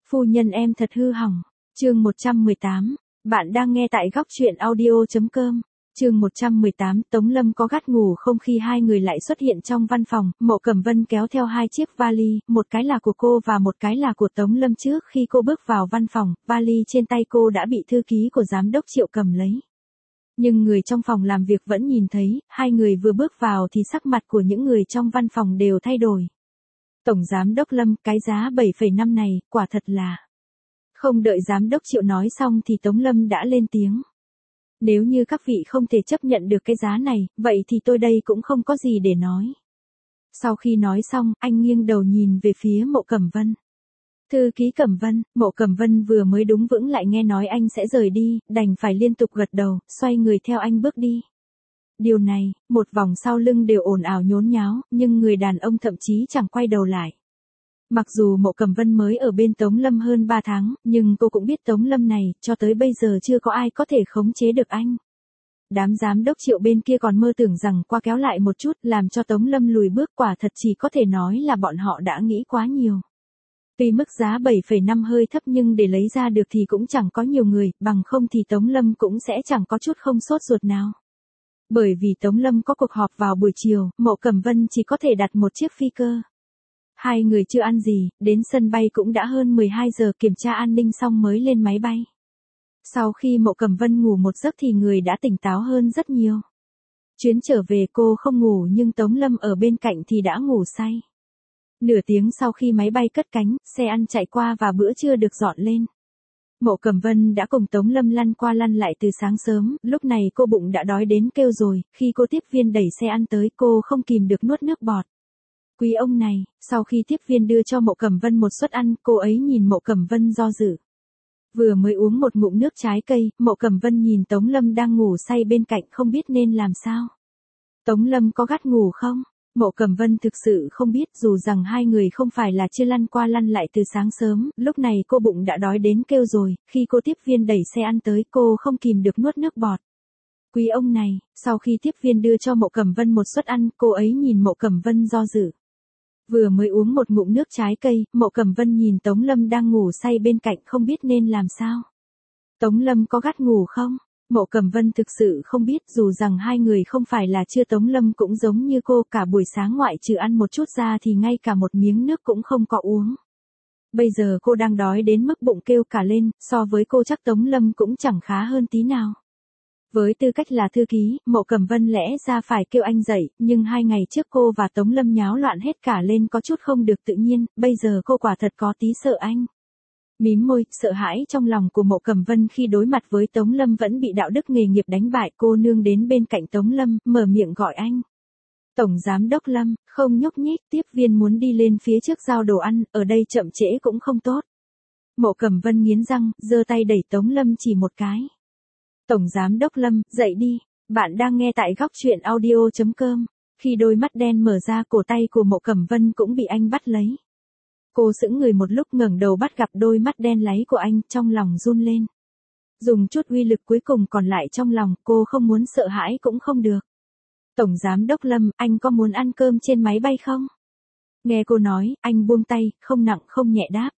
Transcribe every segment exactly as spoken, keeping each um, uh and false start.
Phu nhân em thật hư hỏng. Chương một trăm mười tám. Bạn đang nghe tại góc truyện audio chấm com. Chương một trăm mười tám, Tống Lâm có gắt ngủ không khi hai người lại xuất hiện trong văn phòng, Mộ Cẩm Vân kéo theo hai chiếc vali, một cái là của cô và một cái là của Tống Lâm. Trước khi cô bước vào văn phòng, vali trên tay cô đã bị thư ký của giám đốc Triệu cầm lấy. Nhưng người trong phòng làm việc vẫn nhìn thấy, hai người vừa bước vào thì sắc mặt của những người trong văn phòng đều thay đổi. Tổng giám đốc Lâm, cái giá bảy phẩy năm này, quả thật là... Không đợi giám đốc Triệu nói xong thì Tống Lâm đã lên tiếng. Nếu như các vị không thể chấp nhận được cái giá này, vậy thì tôi đây cũng không có gì để nói. Sau khi nói xong, anh nghiêng đầu nhìn về phía Mộ Cẩm Vân. Thư ký Cẩm Vân, Mộ Cẩm Vân vừa mới đúng vững lại nghe nói anh sẽ rời đi, đành phải liên tục gật đầu, xoay người theo anh bước đi. Điều này, một vòng sau lưng đều ồn ào nhốn nháo, nhưng người đàn ông thậm chí chẳng quay đầu lại. Mặc dù Mộ Cẩm Vân mới ở bên Tống Lâm hơn ba tháng, nhưng cô cũng biết Tống Lâm này, cho tới bây giờ chưa có ai có thể khống chế được anh. Đám giám đốc Triệu bên kia còn mơ tưởng rằng qua kéo lại một chút làm cho Tống Lâm lùi bước, quả thật chỉ có thể nói là bọn họ đã nghĩ quá nhiều. Vì mức giá bảy phẩy năm hơi thấp nhưng để lấy ra được thì cũng chẳng có nhiều người, bằng không thì Tống Lâm cũng sẽ chẳng có chút không sốt ruột nào. Bởi vì Tống Lâm có cuộc họp vào buổi chiều, Mộ Cẩm Vân chỉ có thể đặt một chiếc phi cơ. Hai người chưa ăn gì, đến sân bay cũng đã hơn mười hai giờ, kiểm tra an ninh xong mới lên máy bay. Sau khi Mộ Cẩm Vân ngủ một giấc thì người đã tỉnh táo hơn rất nhiều. Chuyến trở về cô không ngủ nhưng Tống Lâm ở bên cạnh thì đã ngủ say. Nửa tiếng sau khi máy bay cất cánh, xe ăn chạy qua và bữa trưa được dọn lên. Mộ Cẩm Vân đã cùng Tống Lâm lăn qua lăn lại từ sáng sớm, lúc này cô bụng đã đói đến kêu rồi, khi cô tiếp viên đẩy xe ăn tới cô không kìm được nuốt nước bọt. Quý ông này, sau khi tiếp viên đưa cho Mộ Cẩm Vân một suất ăn, cô ấy nhìn Mộ Cẩm Vân do dự. Vừa mới uống một ngụm nước trái cây, Mộ Cẩm Vân nhìn Tống Lâm đang ngủ say bên cạnh không biết nên làm sao. Tống Lâm có gắt ngủ không? Mộ Cẩm Vân thực sự không biết, dù rằng hai người không phải là chưa lăn qua lăn lại từ sáng sớm, lúc này cô bụng đã đói đến kêu rồi, khi cô tiếp viên đẩy xe ăn tới cô không kìm được nuốt nước bọt. Quý ông này, sau khi tiếp viên đưa cho Mộ Cẩm Vân một suất ăn, cô ấy nhìn Mộ Cẩm Vân do dự. Vừa mới uống một ngụm nước trái cây, Mộ Cẩm Vân nhìn Tống Lâm đang ngủ say bên cạnh không biết nên làm sao. Tống Lâm có gắt ngủ không? Mộ Cẩm Vân thực sự không biết, dù rằng hai người không phải là chưa, Tống Lâm cũng giống như cô, cả buổi sáng ngoại trừ ăn một chút ra thì ngay cả một miếng nước cũng không có uống. Bây giờ cô đang đói đến mức bụng kêu cả lên, so với cô chắc Tống Lâm cũng chẳng khá hơn tí nào. Với tư cách là thư ký, Mộ Cẩm Vân lẽ ra phải kêu anh dậy, nhưng hai ngày trước cô và Tống Lâm nháo loạn hết cả lên có chút không được tự nhiên, bây giờ cô quả thật có tí sợ anh. Mím môi, sợ hãi trong lòng của Mộ Cẩm Vân khi đối mặt với Tống Lâm vẫn bị đạo đức nghề nghiệp đánh bại. Cô nương đến bên cạnh Tống Lâm, mở miệng gọi anh. Tổng giám đốc Lâm, không nhúc nhích, tiếp viên muốn đi lên phía trước giao đồ ăn, ở đây chậm trễ cũng không tốt. Mộ Cẩm Vân nghiến răng, giơ tay đẩy Tống Lâm chỉ một cái. Tổng giám đốc Lâm, dậy đi, bạn đang nghe tại góc truyện audio chấm com. Khi đôi mắt đen mở ra, cổ tay của Mộ Cẩm Vân cũng bị anh bắt lấy. Cô sững người một lúc, ngẩng đầu bắt gặp đôi mắt đen láy của anh, trong lòng run lên. Dùng chút uy lực cuối cùng còn lại trong lòng, cô không muốn sợ hãi cũng không được. Tổng giám đốc Lâm, anh có muốn ăn cơm trên máy bay không? Nghe cô nói, anh buông tay, không nặng không nhẹ đáp.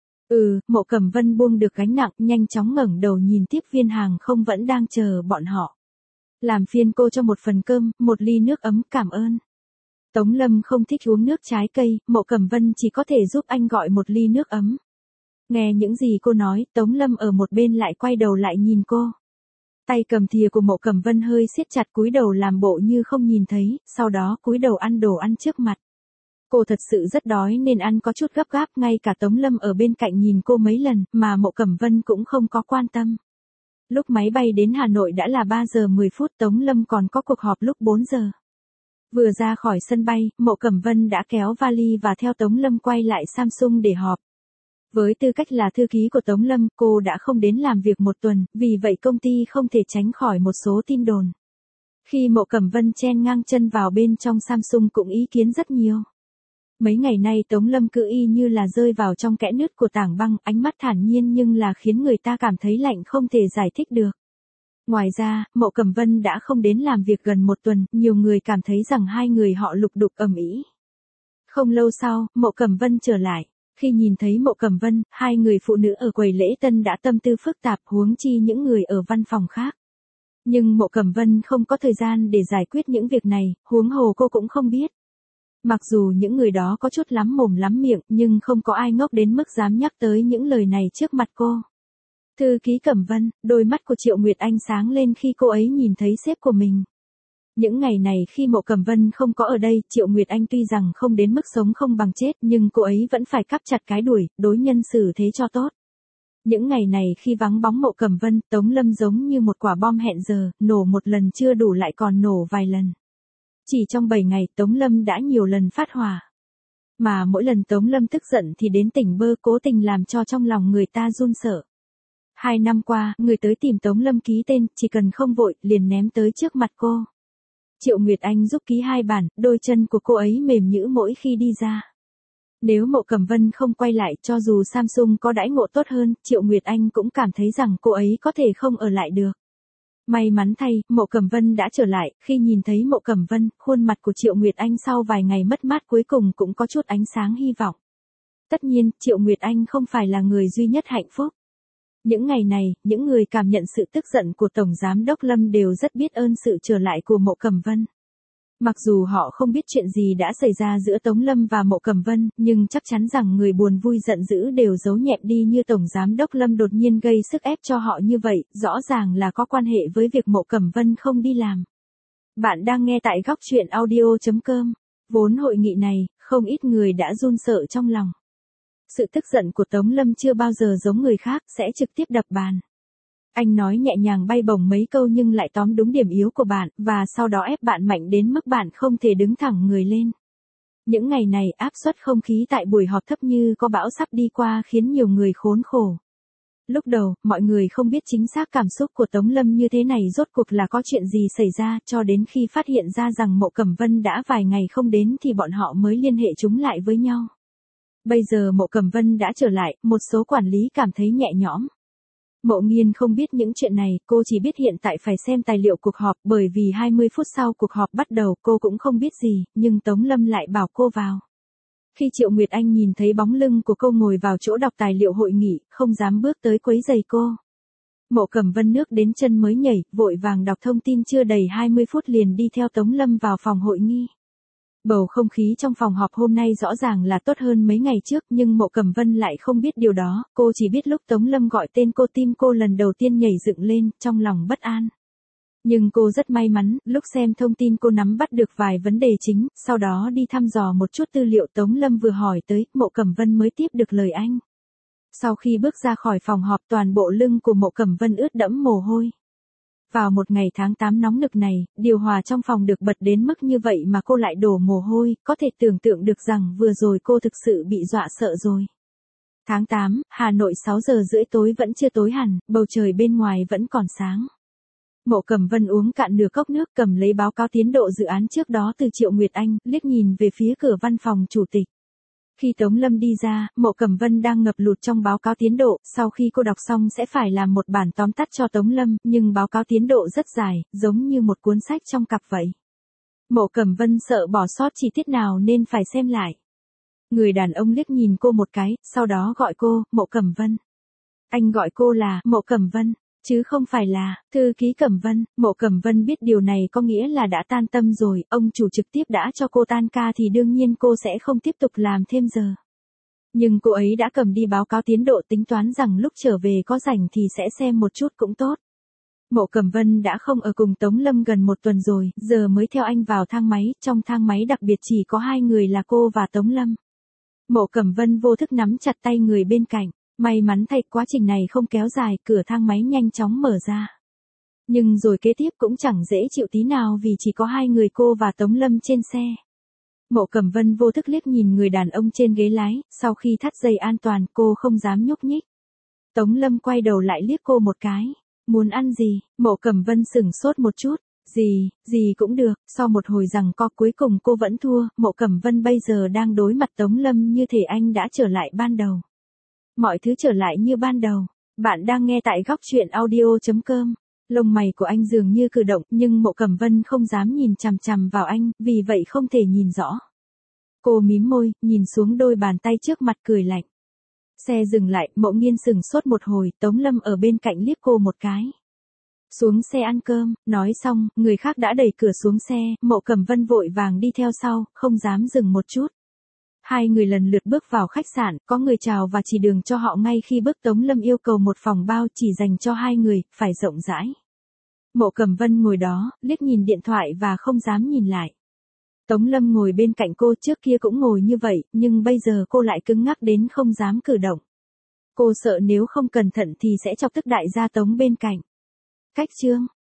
Ừ, Mộ Cẩm Vân buông được gánh nặng, nhanh chóng ngẩng đầu nhìn tiếp viên hàng không vẫn đang chờ bọn họ. Làm phiền cô cho một phần cơm, một ly nước ấm, cảm ơn. Tống Lâm không thích uống nước trái cây, Mộ Cẩm Vân chỉ có thể giúp anh gọi một ly nước ấm. Nghe những gì cô nói, Tống Lâm ở một bên lại quay đầu lại nhìn cô. Tay cầm thìa của Mộ Cẩm Vân hơi siết chặt, cúi đầu làm bộ như không nhìn thấy, sau đó cúi đầu ăn đồ ăn trước mặt. Cô thật sự rất đói nên ăn có chút gấp gáp, ngay cả Tống Lâm ở bên cạnh nhìn cô mấy lần, mà Mộ Cẩm Vân cũng không có quan tâm. Lúc máy bay đến Hà Nội đã là ba giờ mười phút, Tống Lâm còn có cuộc họp lúc bốn giờ. Vừa ra khỏi sân bay, Mộ Cẩm Vân đã kéo vali và theo Tống Lâm quay lại Samsung để họp. Với tư cách là thư ký của Tống Lâm, cô đã không đến làm việc một tuần, vì vậy công ty không thể tránh khỏi một số tin đồn. Khi Mộ Cẩm Vân chen ngang chân vào bên trong, Samsung cũng ý kiến rất nhiều. Mấy ngày nay Tống Lâm cứ y như là rơi vào trong kẽ nứt của tảng băng, ánh mắt thản nhiên nhưng là khiến người ta cảm thấy lạnh không thể giải thích được. Ngoài ra, Mộ Cẩm Vân đã không đến làm việc gần một tuần, nhiều người cảm thấy rằng hai người họ lục đục ầm ĩ. Không lâu sau, Mộ Cẩm Vân trở lại. Khi nhìn thấy Mộ Cẩm Vân, hai người phụ nữ ở quầy lễ tân đã tâm tư phức tạp, huống chi những người ở văn phòng khác. Nhưng Mộ Cẩm Vân không có thời gian để giải quyết những việc này, huống hồ cô cũng không biết. Mặc dù những người đó có chút lắm mồm lắm miệng, nhưng không có ai ngốc đến mức dám nhắc tới những lời này trước mặt cô. Thư ký Cẩm Vân, đôi mắt của Triệu Nguyệt Anh sáng lên khi cô ấy nhìn thấy sếp của mình. Những ngày này khi Mộ Cẩm Vân không có ở đây, Triệu Nguyệt Anh tuy rằng không đến mức sống không bằng chết, nhưng cô ấy vẫn phải cắp chặt cái đuổi, đối nhân xử thế cho tốt. Những ngày này khi vắng bóng Mộ Cẩm Vân, Tống Lâm giống như một quả bom hẹn giờ, nổ một lần chưa đủ lại còn nổ vài lần. Chỉ trong bảy ngày, Tống Lâm đã nhiều lần phát hỏa. Mà mỗi lần Tống Lâm tức giận thì đến tỉnh bơ, cố tình làm cho trong lòng người ta run sợ. Hai năm qua, người tới tìm Tống Lâm ký tên, chỉ cần không vội, liền ném tới trước mặt cô. Triệu Nguyệt Anh giúp ký hai bản, đôi chân của cô ấy mềm nhũn mỗi khi đi ra. Nếu Mộ Cẩm Vân không quay lại, cho dù Samsung có đãi ngộ tốt hơn, Triệu Nguyệt Anh cũng cảm thấy rằng cô ấy có thể không ở lại được. May mắn thay, Mộ Cẩm Vân đã trở lại, khi nhìn thấy Mộ Cẩm Vân, khuôn mặt của Triệu Nguyệt Anh sau vài ngày mất mát cuối cùng cũng có chút ánh sáng hy vọng. Tất nhiên, Triệu Nguyệt Anh không phải là người duy nhất hạnh phúc. Những ngày này, những người cảm nhận sự tức giận của Tổng Giám đốc Lâm đều rất biết ơn sự trở lại của Mộ Cẩm Vân. Mặc dù họ không biết chuyện gì đã xảy ra giữa Tống Lâm và Mộ Cẩm Vân, nhưng chắc chắn rằng người buồn vui giận dữ đều giấu nhẹm đi như Tổng Giám đốc Lâm đột nhiên gây sức ép cho họ như vậy, rõ ràng là có quan hệ với việc Mộ Cẩm Vân không đi làm. Bạn đang nghe tại góc truyện audio chấm com. Vốn hội nghị này, không ít người đã run sợ trong lòng. Sự tức giận của Tống Lâm chưa bao giờ giống người khác, sẽ trực tiếp đập bàn. Anh nói nhẹ nhàng bay bổng mấy câu nhưng lại tóm đúng điểm yếu của bạn, và sau đó ép bạn mạnh đến mức bạn không thể đứng thẳng người lên. Những ngày này áp suất không khí tại buổi họp thấp như có bão sắp đi qua khiến nhiều người khốn khổ. Lúc đầu, mọi người không biết chính xác cảm xúc của Tống Lâm như thế này rốt cuộc là có chuyện gì xảy ra, cho đến khi phát hiện ra rằng Mộ Cẩm Vân đã vài ngày không đến thì bọn họ mới liên hệ chúng lại với nhau. Bây giờ Mộ Cẩm Vân đã trở lại, một số quản lý cảm thấy nhẹ nhõm. Mộ Nghiên không biết những chuyện này, cô chỉ biết hiện tại phải xem tài liệu cuộc họp, bởi vì hai mươi phút sau cuộc họp bắt đầu cô cũng không biết gì, nhưng Tống Lâm lại bảo cô vào. Khi Triệu Nguyệt Anh nhìn thấy bóng lưng của cô ngồi vào chỗ đọc tài liệu hội nghị, không dám bước tới quấy rầy cô. Mộ Cẩm Vân nước đến chân mới nhảy, vội vàng đọc thông tin chưa đầy hai mươi phút liền đi theo Tống Lâm vào phòng hội nghị. Bầu không khí trong phòng họp hôm nay rõ ràng là tốt hơn mấy ngày trước, nhưng Mộ Cẩm Vân lại không biết điều đó, cô chỉ biết lúc Tống Lâm gọi tên cô tim cô lần đầu tiên nhảy dựng lên, trong lòng bất an. Nhưng cô rất may mắn, lúc xem thông tin cô nắm bắt được vài vấn đề chính, sau đó đi thăm dò một chút tư liệu Tống Lâm vừa hỏi tới, Mộ Cẩm Vân mới tiếp được lời anh. Sau khi bước ra khỏi phòng họp toàn bộ lưng của Mộ Cẩm Vân ướt đẫm mồ hôi. Vào một ngày tháng tám nóng nực này, điều hòa trong phòng được bật đến mức như vậy mà cô lại đổ mồ hôi, có thể tưởng tượng được rằng vừa rồi cô thực sự bị dọa sợ rồi. Tháng tám, Hà Nội sáu giờ rưỡi tối vẫn chưa tối hẳn, bầu trời bên ngoài vẫn còn sáng. Mộ Cẩm Vân uống cạn nửa cốc nước, cầm lấy báo cáo tiến độ dự án trước đó từ Triệu Nguyệt Anh, liếc nhìn về phía cửa văn phòng chủ tịch. Khi Tống Lâm đi ra, Mộ Cẩm Vân đang ngập lụt trong báo cáo tiến độ, sau khi cô đọc xong sẽ phải làm một bản tóm tắt cho Tống Lâm, nhưng báo cáo tiến độ rất dài, giống như một cuốn sách trong cặp vậy. Mộ Cẩm Vân sợ bỏ sót chi tiết nào nên phải xem lại. Người đàn ông liếc nhìn cô một cái, sau đó gọi cô, Mộ Cẩm Vân. Anh gọi cô là Mộ Cẩm Vân, chứ không phải là thư ký Cẩm Vân. Mộ Cẩm Vân biết điều này có nghĩa là đã tan tâm rồi, ông chủ trực tiếp đã cho cô tan ca thì đương nhiên cô sẽ không tiếp tục làm thêm giờ. Nhưng cô ấy đã cầm đi báo cáo tiến độ, tính toán rằng lúc trở về có rảnh thì sẽ xem một chút cũng tốt. Mộ Cẩm Vân đã không ở cùng Tống Lâm gần một tuần rồi, giờ mới theo anh vào thang máy, trong thang máy đặc biệt chỉ có hai người là cô và Tống Lâm. Mộ Cẩm Vân vô thức nắm chặt tay người bên cạnh. May mắn thay quá trình này không kéo dài, cửa thang máy nhanh chóng mở ra. Nhưng rồi kế tiếp cũng chẳng dễ chịu tí nào vì chỉ có hai người cô và Tống Lâm trên xe. Mộ Cẩm Vân vô thức liếc nhìn người đàn ông trên ghế lái, sau khi thắt dây an toàn cô không dám nhúc nhích. Tống Lâm quay đầu lại liếc cô một cái. Muốn ăn gì? Mộ Cẩm Vân sửng sốt một chút. Gì, gì cũng được, sau một hồi giằng co cuối cùng cô vẫn thua. Mộ Cẩm Vân bây giờ đang đối mặt Tống Lâm như thể anh đã trở lại ban đầu. Mọi thứ trở lại như ban đầu. Bạn đang nghe tại góc truyện audio chấm com. Lông mày của anh dường như cử động, nhưng Mộ Cẩm Vân không dám nhìn chằm chằm vào anh, vì vậy không thể nhìn rõ. Cô mím môi, nhìn xuống đôi bàn tay trước mặt cười lạnh. Xe dừng lại, Mộ Nghiên sừng sốt một hồi, Tống Lâm ở bên cạnh liếc cô một cái. Xuống xe ăn cơm, nói xong, người khác đã đẩy cửa xuống xe, Mộ Cẩm Vân vội vàng đi theo sau, không dám dừng một chút. Hai người lần lượt bước vào khách sạn, có người chào và chỉ đường cho họ ngay khi bước. Tống Lâm yêu cầu một phòng bao chỉ dành cho hai người, phải rộng rãi. Mộ Cẩm Vân ngồi đó, liếc nhìn điện thoại và không dám nhìn lại. Tống Lâm ngồi bên cạnh cô, trước kia cũng ngồi như vậy, nhưng bây giờ cô lại cứng ngắc đến không dám cử động. Cô sợ nếu không cẩn thận thì sẽ chọc tức đại gia Tống bên cạnh. Cách chương